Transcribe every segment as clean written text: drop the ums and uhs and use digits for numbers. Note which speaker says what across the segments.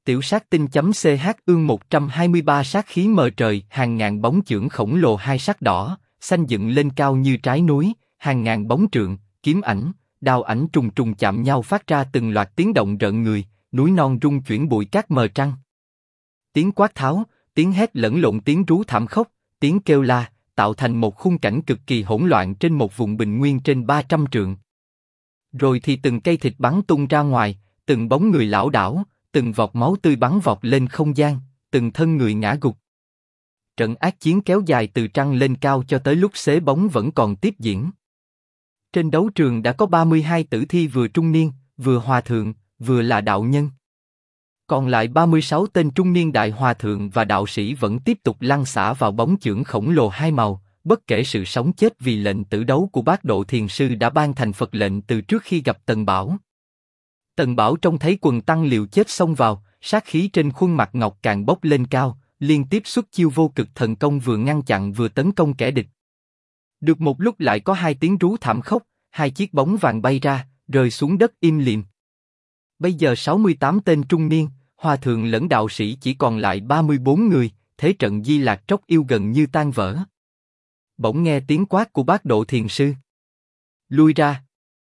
Speaker 1: Tiểu sát tinh.ch ương 123 sát khí mờ trời, hàng ngàn bóng chưởng khổng lồ hai sắc đỏ, xanh dựng lên cao như trái núi, hàng ngàn bóng trượng, kiếm ảnh, đao ảnh trùng trùng chạm nhau phát ra từng loạt tiếng động rợn người, núi non rung chuyển bụi cát mờ trăng. Tiếng quát tháo, tiếng hét lẫn lộn tiếng rú thảm khốc, tiếng kêu la, tạo thành một khung cảnh cực kỳ hỗn loạn trên một vùng bình nguyên trên 300 trượng. Rồi thì từng cây thịt bắn tung ra ngoài, từng bóng người lảo đảo, từng vọt máu tươi bắn vọt lên không gian, từng thân người ngã gục. Trận ác chiến kéo dài từ trăng lên cao cho tới lúc xế bóng vẫn còn tiếp diễn. Trên đấu trường đã có 32 tử thi vừa trung niên, vừa hòa thượng, vừa là đạo nhân. Còn lại 36 tên trung niên đại hòa thượng và đạo sĩ vẫn tiếp tục lăn xả vào bóng chưởng khổng lồ hai màu, bất kể sự sống chết vì lệnh tử đấu của Bát Độ Thiền Sư đã ban thành Phật lệnh từ trước khi gặp Tần Bảo. Tần Bảo trông thấy quần tăng liều chết xông vào, sát khí trên khuôn mặt ngọc càng bốc lên cao, liên tiếp xuất chiêu vô cực thần công vừa ngăn chặn vừa tấn công kẻ địch. Được một lúc lại có hai tiếng rú thảm khốc, hai chiếc bóng vàng bay ra, rơi xuống đất im lìm. Bây giờ 68 tên trung niên, hòa thượng lẫn đạo sĩ chỉ còn lại 34 người, thế trận Di Lạc Trốc Yêu gần như tan vỡ. Bỗng nghe tiếng quát của Bát Độ Thiền Sư. Lui ra.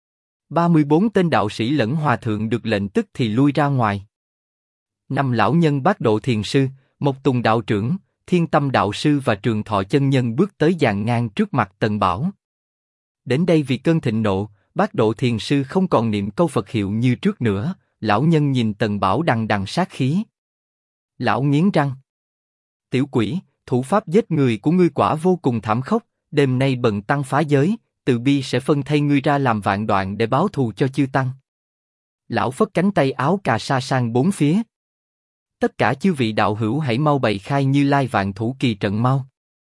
Speaker 1: 34 tên đạo sĩ lẫn hòa thượng được lệnh tức thì lui ra ngoài. 5 lão nhân Bát Độ Thiền Sư, Mộc Tùng đạo trưởng, Thiên Tâm đạo sư và Trường Thọ chân nhân bước tới dàn ngang trước mặt Tần Bảo. Đến đây vì cơn thịnh nộ, Bát Độ Thiền Sư không còn niệm câu Phật hiệu như trước nữa. Lão nhân nhìn Tần Bảo đằng đằng sát khí. Lão nghiến răng. Tiểu quỷ, thủ pháp giết người của ngươi quả vô cùng thảm khốc. Đêm nay bần tăng phá giới, từ bi sẽ phân thây ngươi ra làm vạn đoạn để báo thù cho chư tăng. Lão phất cánh tay áo cà sa sang bốn phía. Tất cả chư vị đạo hữu hãy mau bày khai Như Lai Vạn Thủ Kỳ trận mau.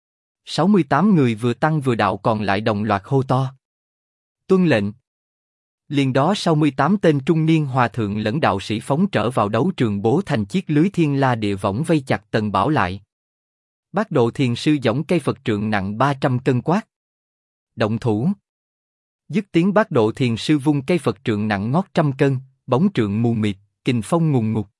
Speaker 1: 68 người vừa tăng vừa đạo còn lại đồng loạt hô to. Tuân lệnh. Liền đó 68 tên trung niên hòa thượng lẫn đạo sĩ phóng trở vào đấu trường bố thành chiếc lưới thiên la địa võng vây chặt Tần Bảo lại. Bát Độ Thiền Sư giỏng cây Phật trượng nặng 300 cân quát. Động thủ. Dứt tiếng Bát Độ Thiền Sư vung cây Phật trượng nặng ngót trăm cân, bóng trượng mù mịt, kình phong ngùn ngụt.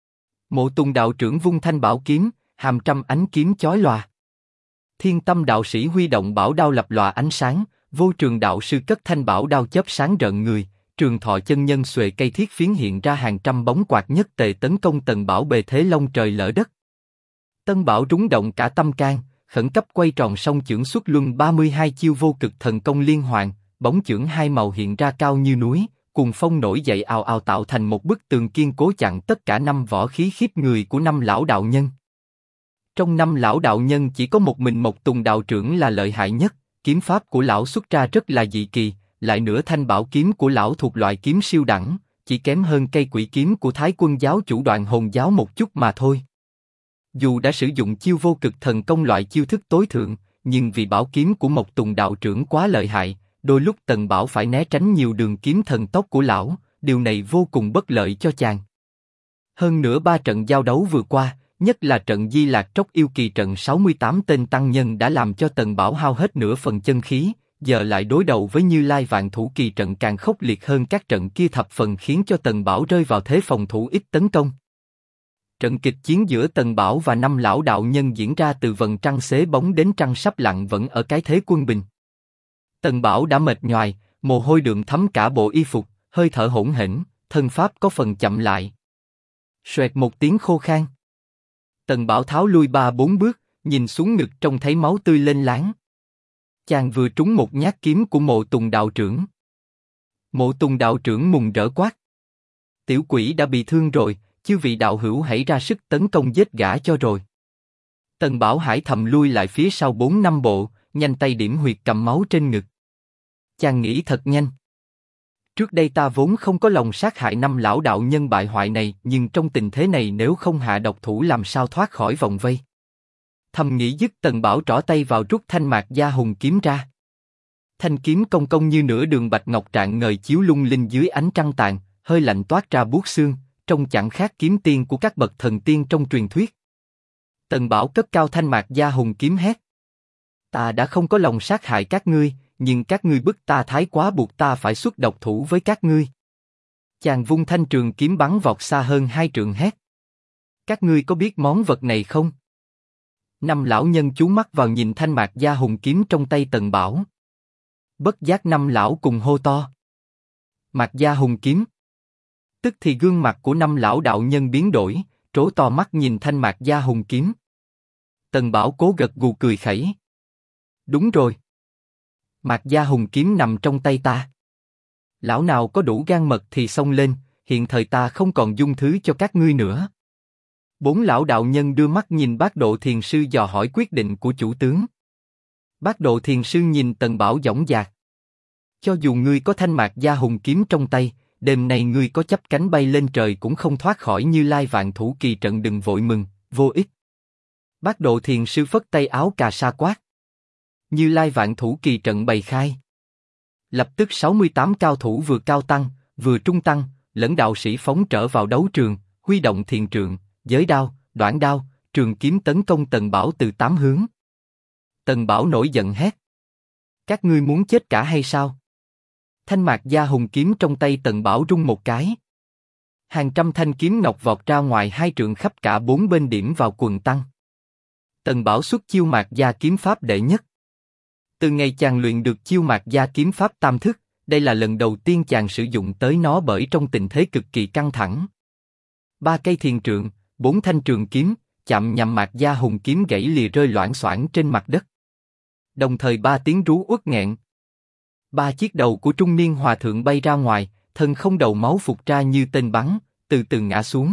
Speaker 1: Mộ Tùng đạo trưởng vung thanh bảo kiếm, hàm trăm ánh kiếm chói lòa. Thiên Tâm đạo sĩ huy động bảo đao lập lòa ánh sáng. Vô Trường đạo sư cất thanh bảo đao chớp sáng rợn người, Trường Thọ chân nhân xuề cây thiết phiến hiện ra hàng trăm bóng quạt nhất tề tấn công Tần Bảo bề thế long trời lỡ đất. Tân Bảo rúng động cả tâm can, khẩn cấp quay tròn song chưởng xuất luân 32 chiêu vô cực thần công liên hoàn, bóng chưởng hai màu hiện ra cao như núi, cuồng phong nổi dậy ào ào tạo thành một bức tường kiên cố chặn tất cả 5 võ khí khiếp người của 5 lão đạo nhân. Trong 5 lão đạo nhân chỉ có một mình Mộc Tùng đạo trưởng là lợi hại nhất. Kiếm pháp của lão xuất ra rất là dị kỳ, lại nữa thanh bảo kiếm của lão thuộc loại kiếm siêu đẳng, chỉ kém hơn cây quỷ kiếm của Thái Quân giáo chủ Đoạn Hồn giáo một chút mà thôi. Dù đã sử dụng chiêu vô cực thần công loại chiêu thức tối thượng, nhưng vì bảo kiếm của Mộc Tùng đạo trưởng quá lợi hại, đôi lúc Tần Bảo phải né tránh nhiều đường kiếm thần tốc của lão, điều này vô cùng bất lợi cho chàng. Hơn nữa 3 trận giao đấu vừa qua, nhất là trận Di Lạc Trốc Yêu Kỳ trận 68 tên tăng nhân đã làm cho Tần Bảo hao hết nửa phần chân khí, giờ lại đối đầu với Như Lai Vạn Thủ Kỳ trận càng khốc liệt hơn các trận kia thập phần khiến cho Tần Bảo rơi vào thế phòng thủ ít tấn công. Trận kịch chiến giữa Tần Bảo và 5 lão đạo nhân diễn ra từ vầng trăng xế bóng đến trăng sắp lặn vẫn ở cái thế quân bình. Tần Bảo đã mệt nhoài, mồ hôi đượm thấm cả bộ y phục, hơi thở hỗn hển, thân pháp có phần chậm lại. Xoẹt một tiếng khô khan. Tần Bảo tháo lui 3-4 bước, nhìn xuống ngực trông thấy máu tươi lênh láng. Chàng vừa trúng một nhát kiếm của Mộ Tùng đạo trưởng. Mộ Tùng đạo trưởng mùng rỡ quát. Tiểu quỷ đã bị thương rồi, chư vị đạo hữu hãy ra sức tấn công giết gã cho rồi. Tần Bảo Hải thầm lui lại phía sau 4-5 bộ, nhanh tay điểm huyệt cầm máu trên ngực. Chàng nghĩ thật nhanh. Trước đây ta vốn không có lòng sát hại 5 lão đạo nhân bại hoại này, nhưng trong tình thế này nếu không hạ độc thủ làm sao thoát khỏi vòng vây. Thầm nghĩ dứt Tần Bảo trỏ tay vào rút thanh mạc gia hùng kiếm ra. Thanh kiếm cong cong như nửa đường bạch ngọc rạng ngời chiếu lung linh dưới ánh trăng tàn, hơi lạnh toát ra buốt xương, trông chẳng khác kiếm tiên của các bậc thần tiên trong truyền thuyết. Tần Bảo cất cao thanh mạc gia hùng kiếm hét. Ta đã không có lòng sát hại các ngươi, nhưng các ngươi bức ta thái quá buộc ta phải xuất độc thủ với các ngươi. Chàng vung thanh trường kiếm bắn vọt xa hơn 2 trượng hét. Các ngươi có biết món vật này không? Năm lão nhân chú mắt vào nhìn thanh mạc gia hùng kiếm trong tay Tần Bảo. Bất giác năm lão cùng hô to. Mạc gia hùng kiếm. Tức thì gương mặt của năm lão đạo nhân biến đổi, trố to mắt nhìn thanh mạc gia hùng kiếm. Tần Bảo cố gật gù cười khẩy. Đúng rồi. Mạc gia hùng kiếm nằm trong tay ta. Lão nào có đủ gan mật thì xông lên, hiện thời ta không còn dung thứ cho các ngươi nữa. Bốn lão đạo nhân đưa mắt nhìn Bát Độ Thiền Sư dò hỏi quyết định của chủ tướng. Bát Độ Thiền Sư nhìn Tần Bảo dõng dạc. Cho dù ngươi có thanh mạc gia hùng kiếm trong tay, đêm nay ngươi có chắp cánh bay lên trời cũng không thoát khỏi Như Lai Vạn Thủ Kỳ Trận, đừng vội mừng, vô ích. Bát Độ Thiền Sư phất tay áo cà sa quát. Như Lai Vạn Thủ Kỳ Trận bày khai. Lập tức 68 cao thủ vừa cao tăng, vừa trung tăng, lẫn đạo sĩ phóng trở vào đấu trường, huy động thiền trượng, giới đao, đoạn đao, trường kiếm tấn công Tần Bảo từ 8 hướng. Tần Bảo nổi giận hét. Các ngươi muốn chết cả hay sao? Thanh mạc gia hùng kiếm trong tay Tần Bảo rung một cái. Hàng trăm thanh kiếm ngọc vọt ra ngoài 2 trượng khắp cả 4 bên điểm vào quần tăng. Tần Bảo xuất chiêu mạc gia kiếm pháp đệ nhất. Từ ngày chàng luyện được chiêu mạc gia kiếm pháp tam thức, đây là lần đầu tiên chàng sử dụng tới nó bởi trong tình thế cực kỳ căng thẳng. 3 cây thiền trượng, 4 thanh trường kiếm, chạm nhằm mạc gia hùng kiếm gãy lìa rơi loảng xoảng trên mặt đất. Đồng thời 3 tiếng rú uất nghẹn. 3 chiếc đầu của trung niên hòa thượng bay ra ngoài, thân không đầu máu phụt ra như tên bắn, từ từ ngã xuống.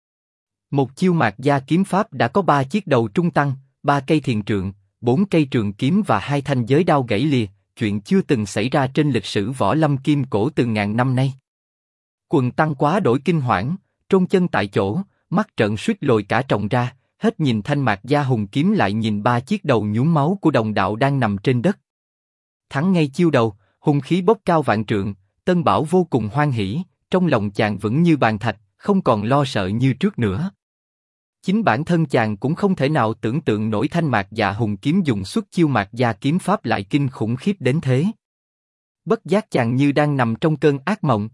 Speaker 1: Một chiêu mạc gia kiếm pháp đã có 3 chiếc đầu trung tăng, 3 cây thiền trượng, 4 cây trường kiếm và 2 thanh giới đao gãy lìa, chuyện chưa từng xảy ra trên lịch sử võ lâm kim cổ từ ngàn năm nay. Quần tăng quá đổi kinh hoảng, trôn chân tại chỗ, mắt trợn suýt lồi cả tròng ra, hết nhìn thanh mạc gia hùng kiếm lại nhìn 3 chiếc đầu nhuốm máu của đồng đạo đang nằm trên đất. Thắng ngay chiêu đầu, hung khí bốc cao vạn trượng, Tân Bảo vô cùng hoan hỉ, trong lòng chàng vững như bàn thạch, không còn lo sợ như trước nữa. Chính bản thân chàng cũng không thể nào tưởng tượng nổi thanh mạc dạ hùng kiếm dùng xuất chiêu mạc gia kiếm pháp lại kinh khủng khiếp đến thế. Bất giác chàng như đang nằm trong cơn ác mộng.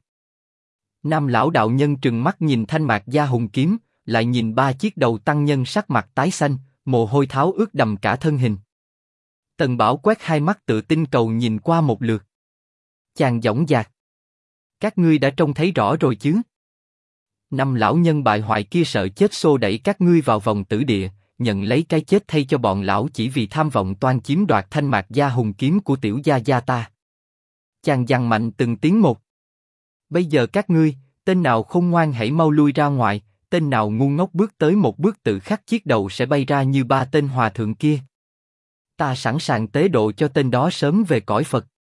Speaker 1: Nam lão đạo nhân trừng mắt nhìn thanh mạc gia hùng kiếm, lại nhìn 3 chiếc đầu tăng nhân sắc mặt tái xanh, mồ hôi tháo ướt đầm cả thân hình. Tần Bảo quét 2 mắt tự tin cầu nhìn qua một lượt. Chàng dõng dạc. Các ngươi đã trông thấy rõ rồi chứ? 5 lão nhân bại hoại kia sợ chết xô đẩy các ngươi vào vòng tử địa, nhận lấy cái chết thay cho bọn lão chỉ vì tham vọng toan chiếm đoạt thanh mạc gia hùng kiếm của tiểu gia gia ta. Chàng giằng mạnh từng tiếng một. Bây giờ các ngươi, tên nào khôn ngoan hãy mau lui ra ngoài, tên nào ngu ngốc bước tới một bước tự khắc chiếc đầu sẽ bay ra như 3 tên hòa thượng kia. Ta sẵn sàng tế độ cho tên đó sớm về cõi Phật.